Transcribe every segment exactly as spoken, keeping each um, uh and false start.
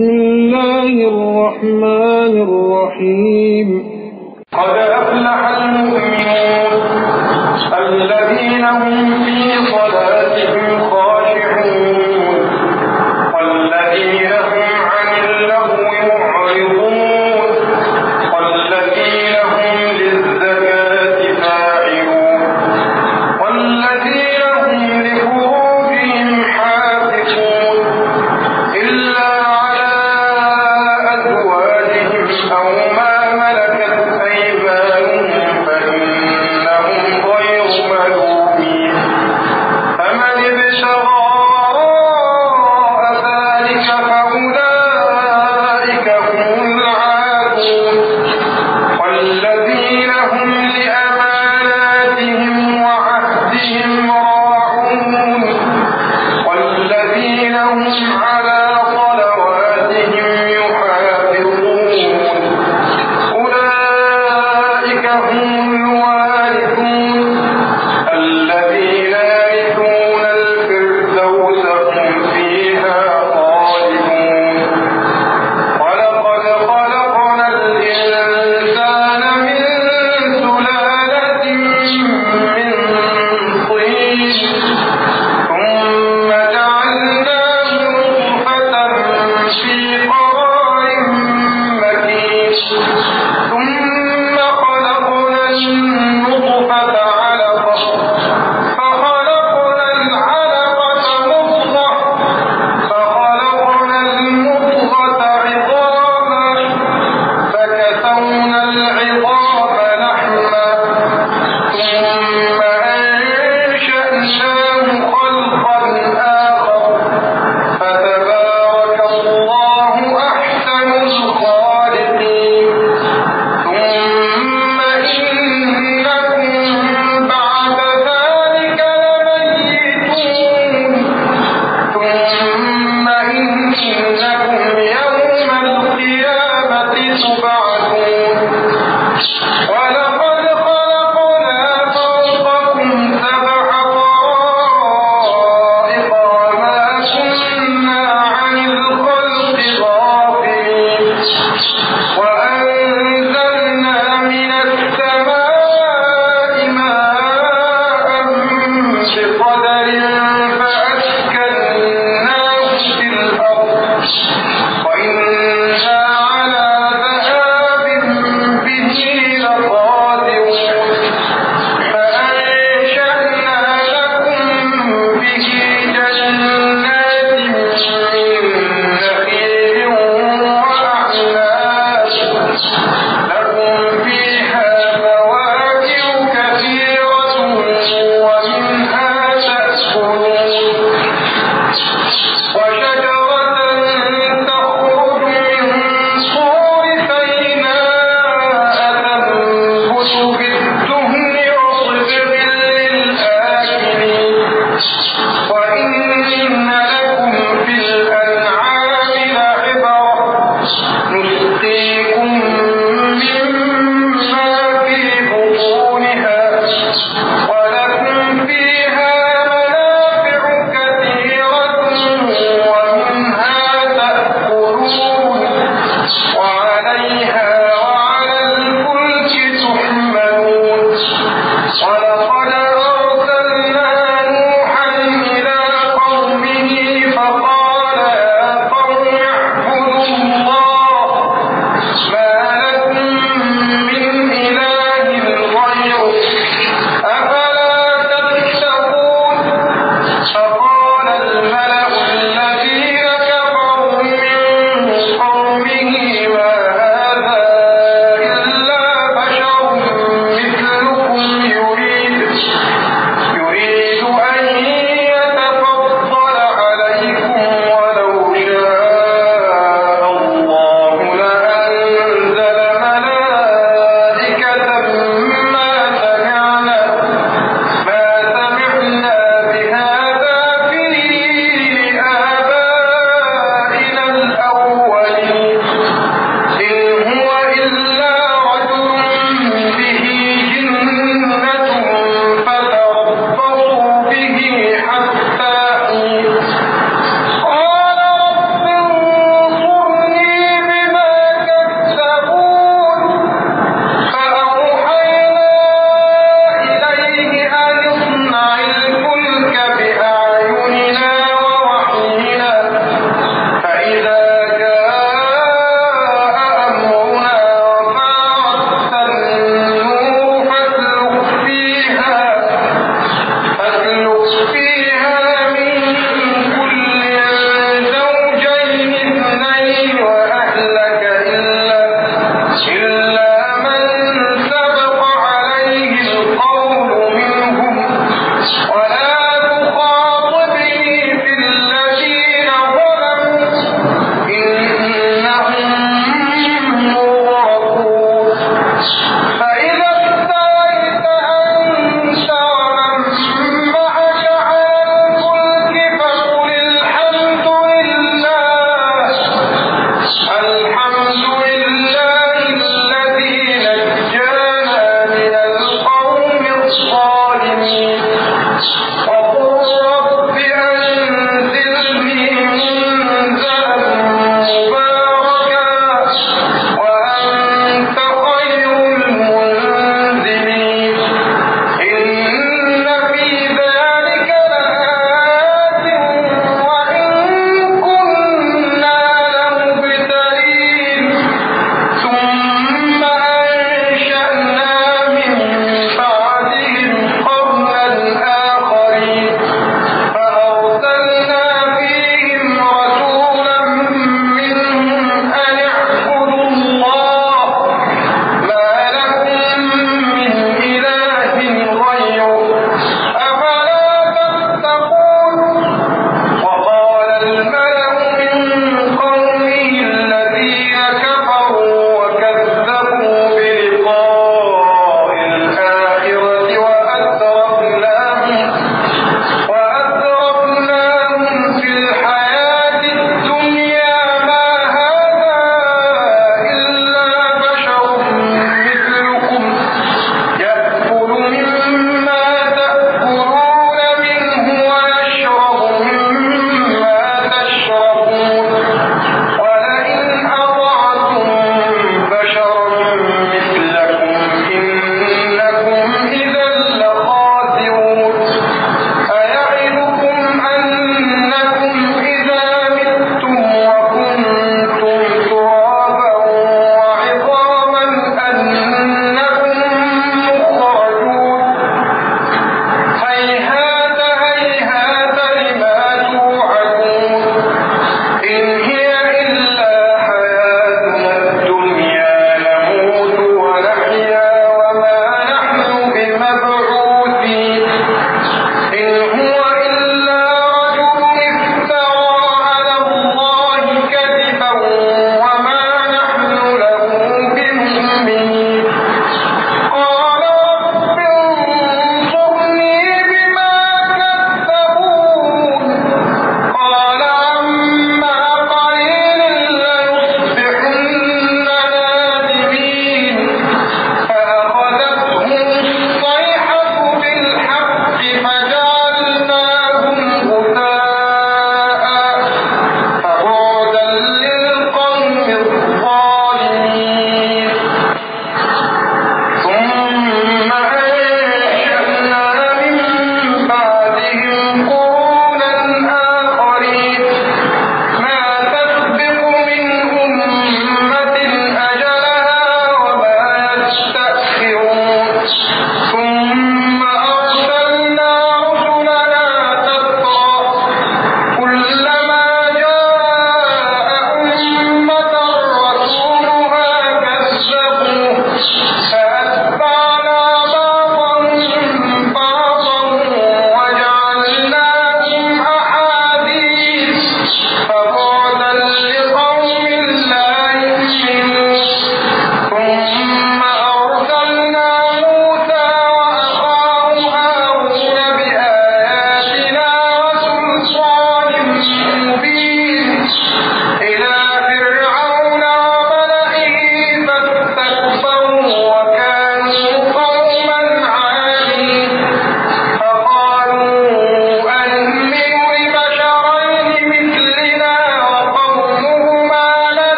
بسم الله الرحمن الرحيم قد أفلح المؤمنون الذين هم في صلاتهم خاشعون والذين هم عن اللغو معرضون والذين هم للزكاة فاعلون والذين هم لفروجهم حافظون إلا على أزواجهم أو ما ملكت أيمانهم فإنهم غير ملومين فمن ابتغى وراء ذلك فأولئك هم العادون والذين هم لأماناتهم وعهدهم راعون والذين هم على صلواتهم يحافظون أولئك هم الوارثون الذين يرثون الفردوس هم فيها خالدون ولقد خلقنا الإنسان من سلالة من طين ثم جعلناه نطفة في قرار مكين ثم خلقنا النطفة علقة فخلقنا العلقة مضغة فخلقنا المضغة عظاما فكسونا العظام لحما ثم أنشأناه خلقا آخر فتبارك الله أحسن الخالقين ثم إنكم بعد ذلك لميتون ثم إنكم يوم القيامة تبعثون ولقد خلقنا فوقكم سبع طرائق وما كنا عن الخلق غافلين وأنزلنا من السماء ماء بقدر فأسكناه في الأرض وإنا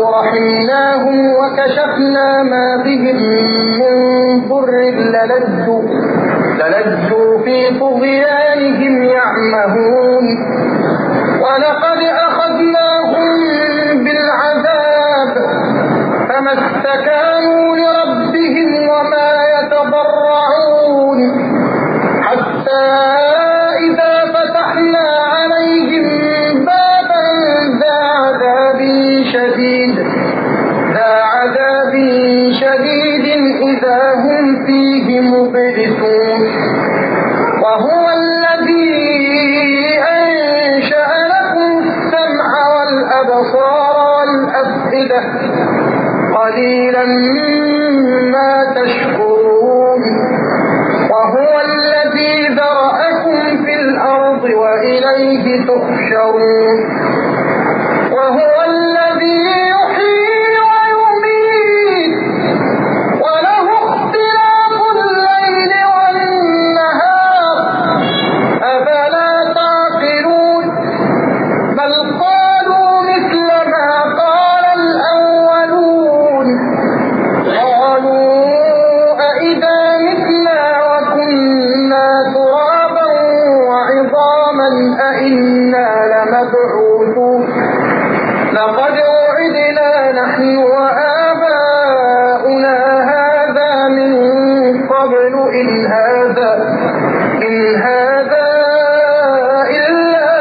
رحمناهم وكشفنا ما بهم من ضر للجوا للجوا في طغيانهم يعمهون ولقد أخذناهم بالعذاب فما استكانوا لربهم وما يتضرعون حتى إذا فتحنا عليهم بابا ذا عذاب شديد ذا عذاب شديد إذا هم فيه مبلسون وهو الذي أنشأ لكم السمع والأبصار والأفئدة قليلا ما تشكرون وهو الذي ذرأكم في الأرض وإليه تحشرون وهو الذي يحيي ويميت وله اختلاف الليل والنهار أفلا تعقلون بل قالوا مثل ما قال الأولون قالوا أئذا متنا وكنا ترابا وعظاما أئنا لمبعوثون لقد وعدنا نحن وآباؤنا هذا من قبل إن هذا إن هذا إلا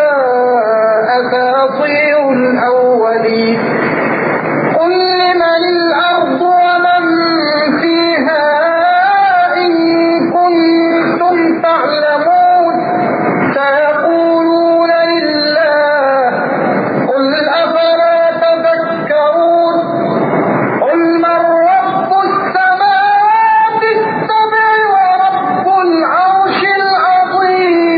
أساطير الأولين قل لمن الأرض ومن فيها إن كنتم تعلمون سيقولون لله قل أفلا تذكرون قل من رب السماوات السبع ورب العرش العظيم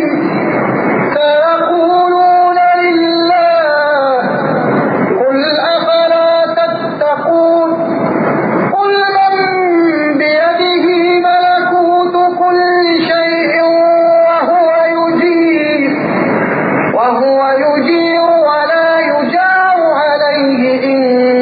سيقولون لله قل أفلا تتقون قل من بيده ملكوت كل شيء وهو يجير وهو يجير ولا يجار عليه إن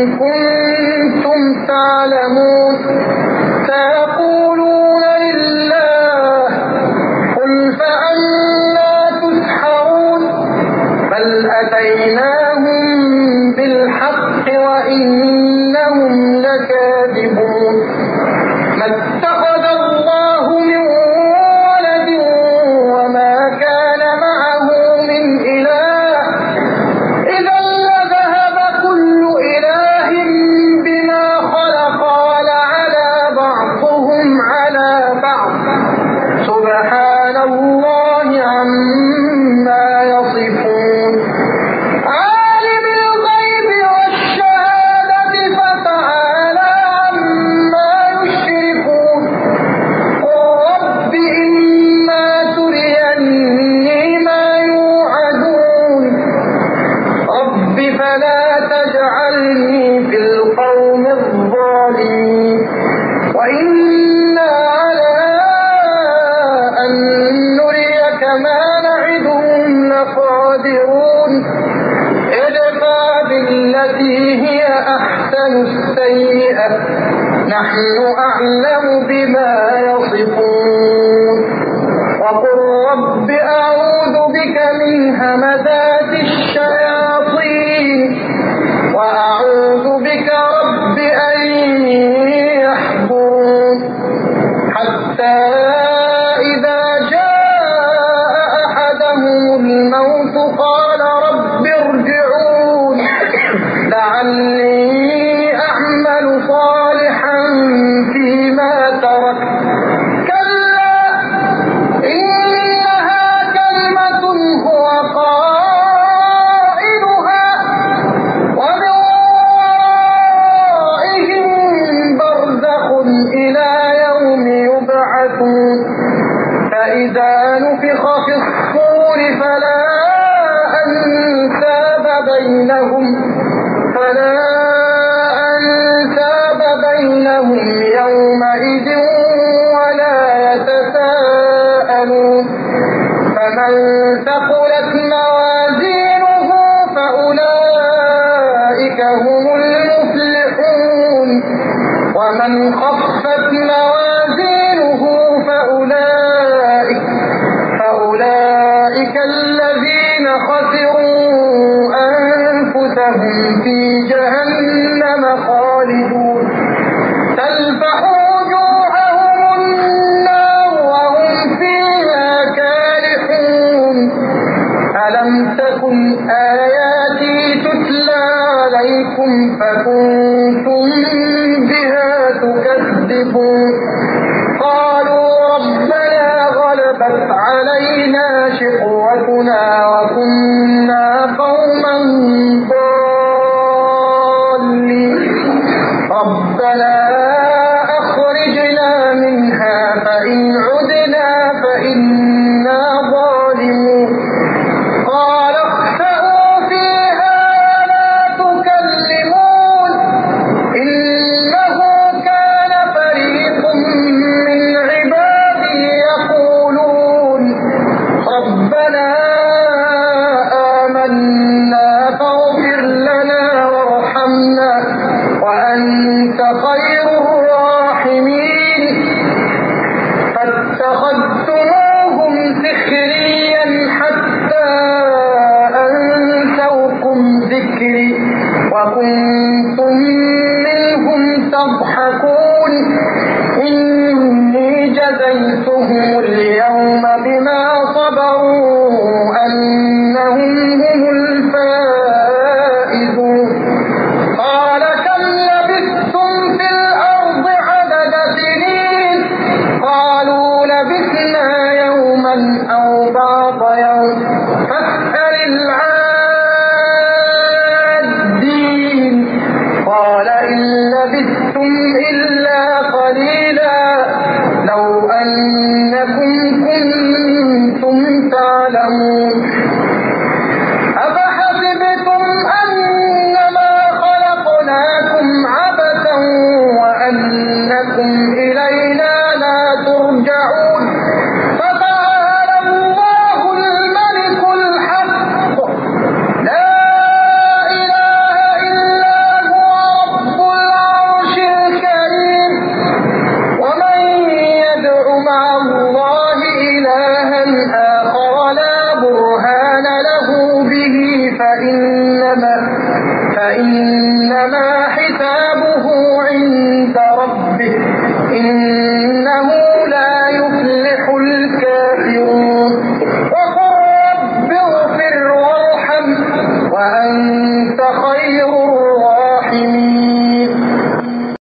كنتم تعلمون سيقولون لله قل فأنا تسحرون بل أتيناهم بالحق وإنهم لكاذبون ما اتخذ الله من ولد وما كان معه من إله إذا لذهب كل إله بما خلق ولعلى بعضهم على بعض سبحان الله عما يصفون عالم الغيب والشهادة فتعالى عما يشركون قل رب إما تريني ما يوعدون رب فلا تجعلني في القوم الظالمين وإنا على أن نريك ما نعدهم لقادرون ادفع بالتي هي أحسن السيئة نحن أعلم بما يصفون وقل رب أعوذ بك من همزات الشياطين وأعوذ بك رب أن يحضرون حتى إذا جاء أحدهم الموت قال رب ارجعون لعلي أعمل صالحا فيما تركت كلا إنها كلمة هو قائلها ومن ورائهم برزخ إلى يوم يبعثون فإذا نفخ في الصور فلا أنساب بينهم فلا أنساب بينهم المفلحون ومن خفت موازينه فأولئك فأولئك الذين خسروا أنفسهم في جهنم خالدون تلفح وجوههم النار وهم فيها كالحون ألم تكن آياتي تتلى عليكم فكنتم بها تكذبون قالوا ربنا غلبت علينا شقوتنا وكنا قوما ضالين ربنا أخرجنا منها فإن عدنا فإنا ظالمون قال اخسئوا فيها ولا تكلمون إنه كان فريق من عبادي يقولون ربنا آمنا فاغفر لنا وارحمنا وأنت خير الراحمين فاتخذتموهم سخريا حتى أنسوكم ذكري وكنتم منهم تضحكون إني جزيتهم اليوم بما صبروا أنهم هم الفائزون قال كم لبثتم في الأرض عدد سنين قالوا لبثنا يوما أو بعض يوم فاسأل العادين قال إن لبثتم إلا قليلا لو أنكم كنتم تعلمون أفحسبتم أنما خلقناكم عبثا وأنكم إلينا لا ترجعون فتعالى الله الملك الحق لا إله إلا هو رب العرش الكريم ومن يدع مع الله إلها آخر لا برهان له به فإنما فإنما حسابه عند ربه إن